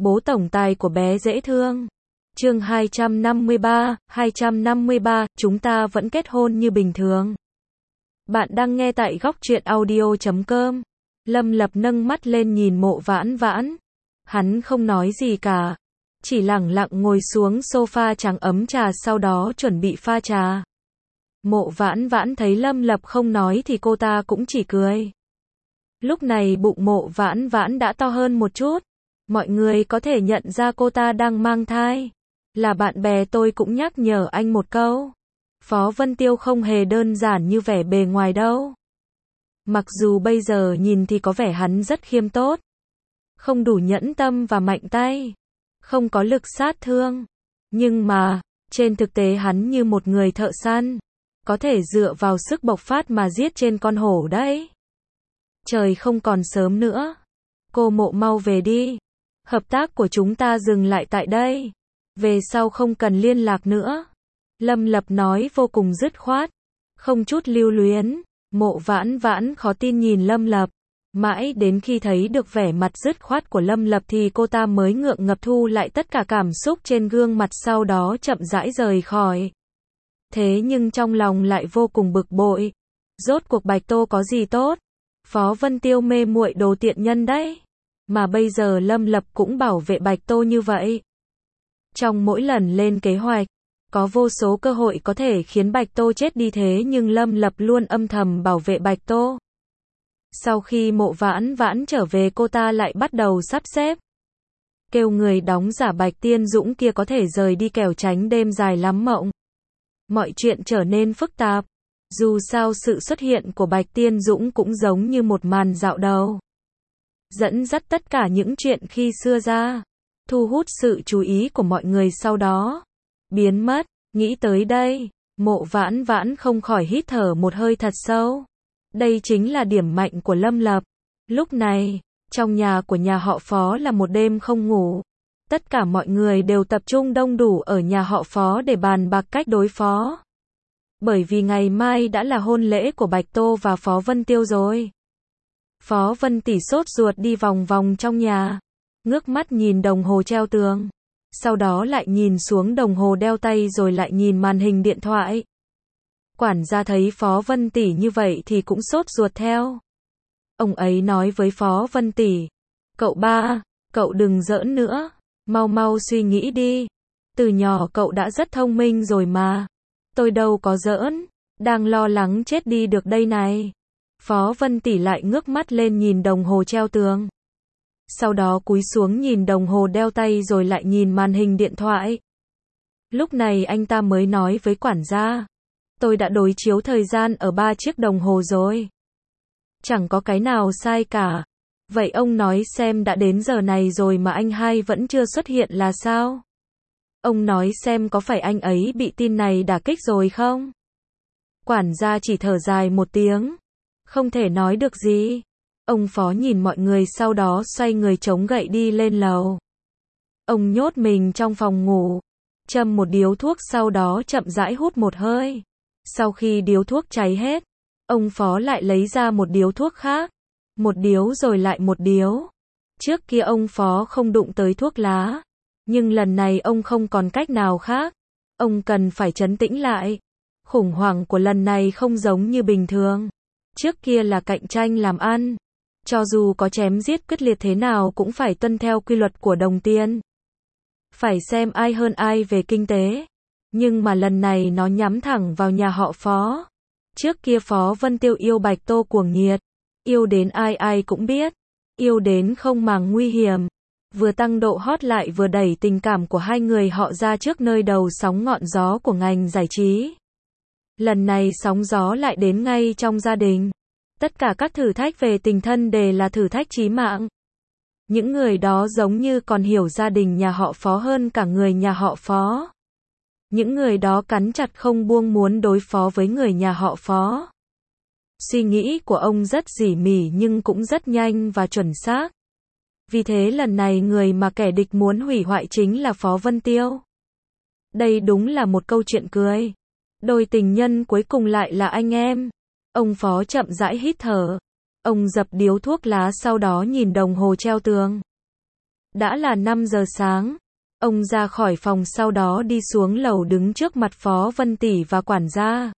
bố tổng tài của bé dễ thương. Chương 253, chúng ta vẫn kết hôn như bình thường. Bạn đang nghe tại góc truyện audio.com. Lâm Lập nâng mắt lên nhìn Mộ Vãn Vãn. Hắn không nói gì cả, chỉ lẳng lặng ngồi xuống sofa trắng ấm trà, sau đó chuẩn bị pha trà. Mộ Vãn Vãn thấy Lâm Lập không nói thì cô ta cũng chỉ cười. Lúc này bụng Mộ Vãn Vãn đã to hơn một chút. Mọi người có thể nhận ra cô ta đang mang thai. Là bạn bè tôi cũng nhắc nhở anh một câu. Phó Vân Tiêu không hề đơn giản như vẻ bề ngoài đâu. Mặc dù bây giờ nhìn thì có vẻ hắn rất khiêm tốt, không đủ nhẫn tâm và mạnh tay, không có lực sát thương. Nhưng mà, trên thực tế hắn như một người thợ săn, có thể dựa vào sức bộc phát mà giết trên con hổ đấy. Trời không còn sớm nữa. Cô Mộ mau về đi. Hợp tác của chúng ta dừng lại tại đây. Về sau không cần liên lạc nữa. Lâm Lập nói vô cùng dứt khoát, không chút lưu luyến. Mộ Vãn Vãn khó tin nhìn Lâm Lập. Mãi đến khi thấy được vẻ mặt dứt khoát của Lâm Lập thì cô ta mới ngượng ngập thu lại tất cả cảm xúc trên gương mặt, sau đó chậm rãi rời khỏi. Thế nhưng trong lòng lại vô cùng bực bội. Rốt cuộc Bạch Tô có gì tốt? Phó Vân Tiêu mê muội đồ tiện nhân đấy. Mà bây giờ Lâm Lập cũng bảo vệ Bạch Tô như vậy. Trong mỗi lần lên kế hoạch, có vô số cơ hội có thể khiến Bạch Tô chết đi, thế nhưng Lâm Lập luôn âm thầm bảo vệ Bạch Tô. Sau khi Mộ Vãn Vãn trở về, cô ta lại bắt đầu sắp xếp. Kêu người đóng giả Bạch Tiên Dũng kia có thể rời đi kẻo tránh đêm dài lắm mộng. Mọi chuyện trở nên phức tạp. Dù sao sự xuất hiện của Bạch Tiên Dũng cũng giống như một màn dạo đầu, dẫn dắt tất cả những chuyện khi xưa ra, thu hút sự chú ý của mọi người, sau đó biến mất. Nghĩ tới đây, Mộ Vãn Vãn không khỏi hít thở một hơi thật sâu. Đây chính là điểm mạnh của Lâm Lập. Lúc này, trong nhà của nhà họ Phó là một đêm không ngủ. Tất cả mọi người đều tập trung đông đủ ở nhà họ Phó để bàn bạc cách đối phó. Bởi vì ngày mai đã là hôn lễ của Bạch Tô và Phó Vân Tiêu rồi. Phó Vân Tỷ sốt ruột đi vòng vòng trong nhà, ngước mắt nhìn đồng hồ treo tường, sau đó lại nhìn xuống đồng hồ đeo tay, rồi lại nhìn màn hình điện thoại. Quản gia thấy Phó Vân Tỷ như vậy thì cũng sốt ruột theo. Ông ấy nói với Phó Vân Tỷ, cậu ba, cậu đừng giỡn nữa, mau mau suy nghĩ đi. Từ nhỏ cậu đã rất thông minh rồi mà. Tôi đâu có giỡn, đang lo lắng chết đi được đây này. Phó Vân Tỷ lại ngước mắt lên nhìn đồng hồ treo tường, sau đó cúi xuống nhìn đồng hồ đeo tay, rồi lại nhìn màn hình điện thoại. Lúc này anh ta mới nói với quản gia, tôi đã đối chiếu thời gian ở 3 chiếc đồng hồ rồi, chẳng có cái nào sai cả. Vậy ông nói xem, đã đến giờ này rồi mà anh hai vẫn chưa xuất hiện là sao? Ông nói xem có phải anh ấy bị tin này đả kích rồi không? Quản gia chỉ thở dài một tiếng, không thể nói được gì. Ông Phó nhìn mọi người, sau đó xoay người chống gậy đi lên lầu. Ông nhốt mình trong phòng ngủ, châm một điếu thuốc, sau đó chậm rãi hút một hơi. Sau khi điếu thuốc cháy hết, ông Phó lại lấy ra một điếu thuốc khác, một điếu rồi lại một điếu. Trước kia ông Phó không đụng tới thuốc lá, nhưng lần này ông không còn cách nào khác. Ông cần phải trấn tĩnh lại. Khủng hoảng của lần này không giống như bình thường. Trước kia là cạnh tranh làm ăn, cho dù có chém giết quyết liệt thế nào cũng phải tuân theo quy luật của đồng tiền, phải xem ai hơn ai về kinh tế. Nhưng mà lần này nó nhắm thẳng vào nhà họ Phó. Trước kia Phó Vân Tiêu yêu Bạch Tô cuồng nhiệt, yêu đến ai ai cũng biết, yêu đến không màng nguy hiểm, vừa tăng độ hot lại vừa đẩy tình cảm của hai người họ ra trước nơi đầu sóng ngọn gió của ngành giải trí. Lần này sóng gió lại đến ngay trong gia đình. Tất cả các thử thách về tình thân đều là thử thách chí mạng. Những người đó giống như còn hiểu gia đình nhà họ Phó hơn cả người nhà họ Phó. Những người đó cắn chặt không buông muốn đối phó với người nhà họ Phó. Suy nghĩ của ông rất tỉ mỉ nhưng cũng rất nhanh và chuẩn xác. Vì thế lần này người mà kẻ địch muốn hủy hoại chính là Phó Vân Tiêu. Đây đúng là một câu chuyện cười. Đôi tình nhân cuối cùng lại là anh em. Ông Phó chậm rãi hít thở. Ông dập điếu thuốc lá, sau đó nhìn đồng hồ treo tường. Đã là 5 giờ sáng. Ông ra khỏi phòng sau đó đi xuống lầu đứng trước mặt Phó Vân Tỷ và quản gia.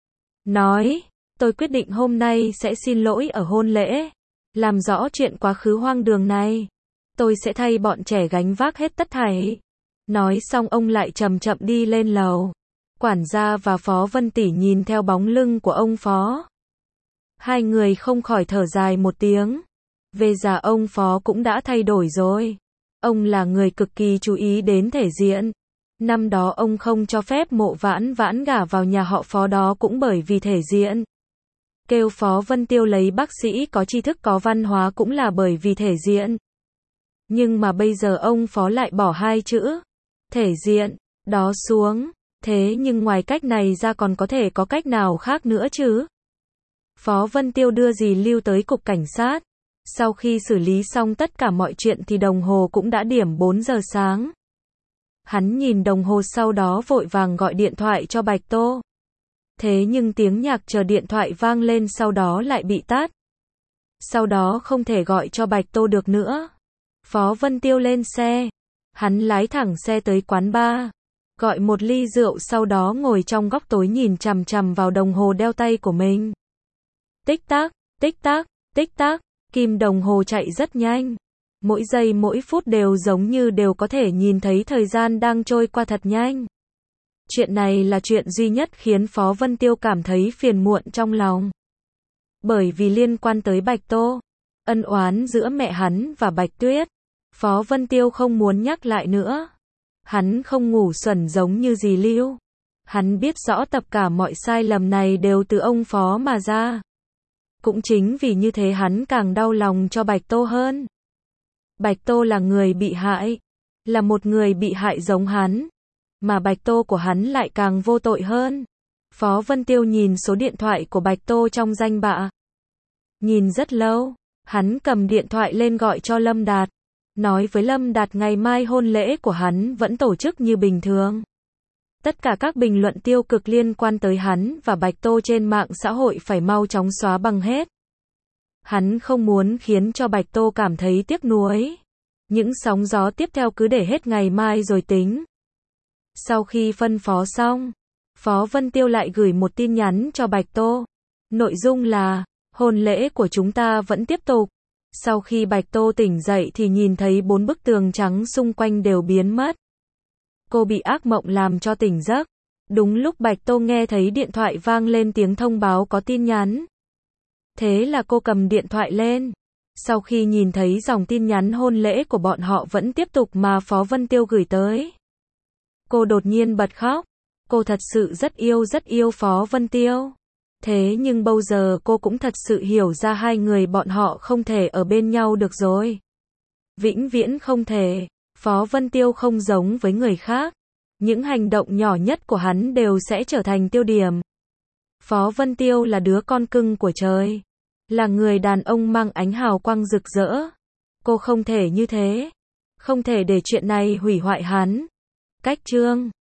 Nói, tôi quyết định hôm nay sẽ xin lỗi ở hôn lễ. Làm rõ chuyện quá khứ hoang đường này. Tôi sẽ thay bọn trẻ gánh vác hết tất thảy. Nói xong ông lại chậm chậm đi lên lầu. Quản gia và Phó Vân Tỷ nhìn theo bóng lưng của ông Phó. Hai người không khỏi thở dài một tiếng. Về già ông Phó cũng đã thay đổi rồi. Ông là người cực kỳ chú ý đến thể diện. Năm đó ông không cho phép Mộ Vãn Vãn gả vào nhà họ Phó đó cũng bởi vì thể diện. Kêu Phó Vân Tiêu lấy bác sĩ có tri thức có văn hóa cũng là bởi vì thể diện. Nhưng mà bây giờ ông Phó lại bỏ hai chữ thể diện đó xuống. Thế nhưng ngoài cách này ra còn có thể có cách nào khác nữa chứ? Phó Vân Tiêu đưa dì Lưu tới cục cảnh sát. Sau khi xử lý xong tất cả mọi chuyện thì đồng hồ cũng đã điểm 4 giờ sáng. Hắn nhìn đồng hồ sau đó vội vàng gọi điện thoại cho Bạch Tô. Thế nhưng tiếng nhạc chờ điện thoại vang lên sau đó lại bị tắt. Sau đó không thể gọi cho Bạch Tô được nữa. Phó Vân Tiêu lên xe. Hắn lái thẳng xe tới quán bar. Gọi một ly rượu sau đó ngồi trong góc tối nhìn chằm chằm vào đồng hồ đeo tay của mình. Tích tắc, tích tắc, tích tắc, kim đồng hồ chạy rất nhanh. Mỗi giây mỗi phút đều giống như đều có thể nhìn thấy thời gian đang trôi qua thật nhanh. Chuyện này là chuyện duy nhất khiến Phó Vân Tiêu cảm thấy phiền muộn trong lòng. Bởi vì liên quan tới Bạch Tô, ân oán giữa mẹ hắn và Bạch Tuyết, Phó Vân Tiêu không muốn nhắc lại nữa. Hắn không ngu xuẩn giống như dì Lưu. Hắn biết rõ tất cả mọi sai lầm này đều từ ông Phó mà ra. Cũng chính vì như thế hắn càng đau lòng cho Bạch Tô hơn. Bạch Tô là người bị hại, là một người bị hại giống hắn, mà Bạch Tô của hắn lại càng vô tội hơn. Phó Vân Tiêu nhìn số điện thoại của Bạch Tô trong danh bạ. Nhìn rất lâu, hắn cầm điện thoại lên gọi cho Lâm Đạt. Nói với Lâm Đạt ngày mai hôn lễ của hắn vẫn tổ chức như bình thường. Tất cả các bình luận tiêu cực liên quan tới hắn và Bạch Tô trên mạng xã hội phải mau chóng xóa bằng hết. Hắn không muốn khiến cho Bạch Tô cảm thấy tiếc nuối. Những sóng gió tiếp theo cứ để hết ngày mai rồi tính. Sau khi phân phó xong, Phó Vân Tiêu lại gửi một tin nhắn cho Bạch Tô. Nội dung là, hôn lễ của chúng ta vẫn tiếp tục. Sau khi Bạch Tô tỉnh dậy thì nhìn thấy 4 bức tường trắng xung quanh đều biến mất. Cô bị ác mộng làm cho tỉnh giấc. Đúng lúc Bạch Tô nghe thấy điện thoại vang lên tiếng thông báo có tin nhắn. Thế là cô cầm điện thoại lên. Sau khi nhìn thấy dòng tin nhắn hôn lễ của bọn họ vẫn tiếp tục mà Phó Vân Tiêu gửi tới. Cô đột nhiên bật khóc. Cô thật sự rất yêu Phó Vân Tiêu. Thế nhưng bây giờ cô cũng thật sự hiểu ra hai người bọn họ không thể ở bên nhau được rồi. Vĩnh viễn không thể. Phó Vân Tiêu không giống với người khác. Những hành động nhỏ nhất của hắn đều sẽ trở thành tiêu điểm. Phó Vân Tiêu là đứa con cưng của trời. Là người đàn ông mang ánh hào quang rực rỡ. Cô không thể như thế. Không thể để chuyện này hủy hoại hắn. Cách chương